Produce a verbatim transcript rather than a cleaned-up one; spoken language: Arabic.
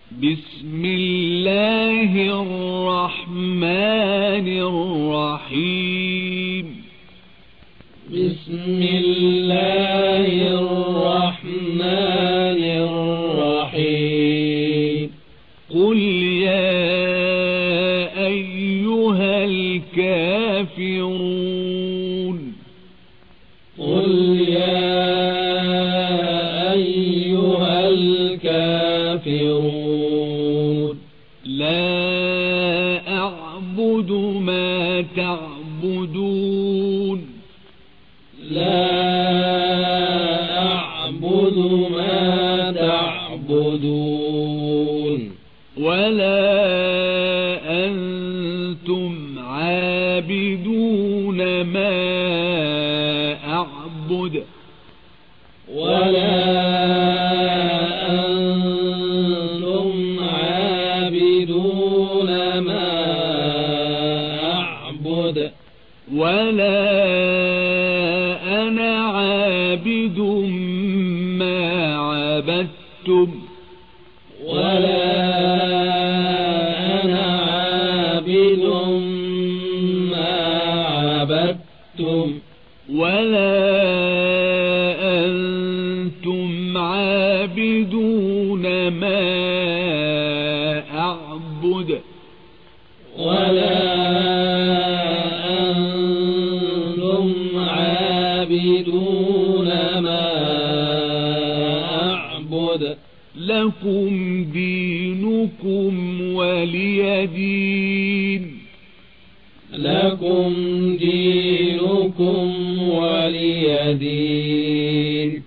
بسم الله الرحمن الرحيم بسم الله الرحمن الرحيم قل يا أيها الكافرون قل يا أيها الكافرون لا أعبد ما تعبدون لا أعبد ما تعبدون ولا أنتم عابدون ما أعبد ولا أنتم عابدون ما أعبد ولا أنا عابد ما عبدتم ولا أنا عابد ما عبدتم ولا أنتم عابدون ما أعبد ولا أنتم عابدون ما أعبد لكم دينكم ولي دين لكم دينكم ولي دين